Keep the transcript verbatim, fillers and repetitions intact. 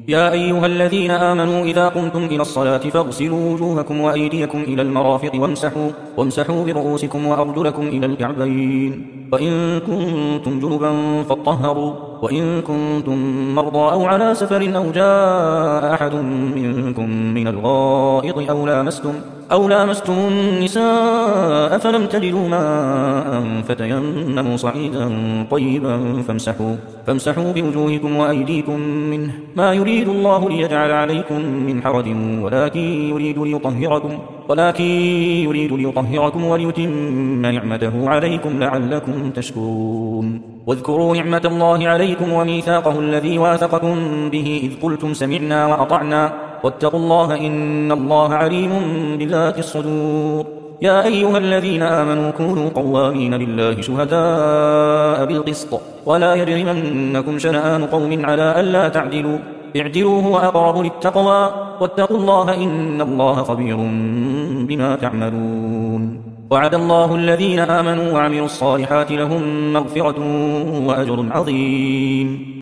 يا أيها الذين آمنوا إذا قمتم إلى الصلاة فاغسلوا وجوهكم وأيديكم إلى المرافق وامسحوا, وامسحوا برؤوسكم وأرجلكم إلى الكعبين، وإن كنتم جنبا فاطهروا، وإن كنتم مرضى أو على سفر أو جاء أحد منكم من الغائط أو لامستم, أو لامستم النساء فلم تجدوا ماء فتيمموا صعيدا طيبا فامسحوا, فامسحوا بوجوهكم وأيديكم منه، ما يريد الله ليجعل عليكم من حرج ولكن يريد ليطهركم, ولكن يريد ليطهركم وليتم نعمته عليكم لعلكم تشكرون. واذكروا نعمة الله عليكم وميثاقه الذي واثقكم به إذ قلتم سمعنا وأطعنا واتقوا الله إن الله عليم بذات الصدور. يا أيها الذين آمنوا كونوا قوامين لله شهداء بالقسط ولا يجرمنكم شنآن قوم على ألا تعدلوا اعدلوا هو أقرب للتقوى واتقوا الله إن الله خبير بما تعملون. وعد الله الذين آمنوا وعملوا الصالحات لهم مغفرة وأجر عظيم.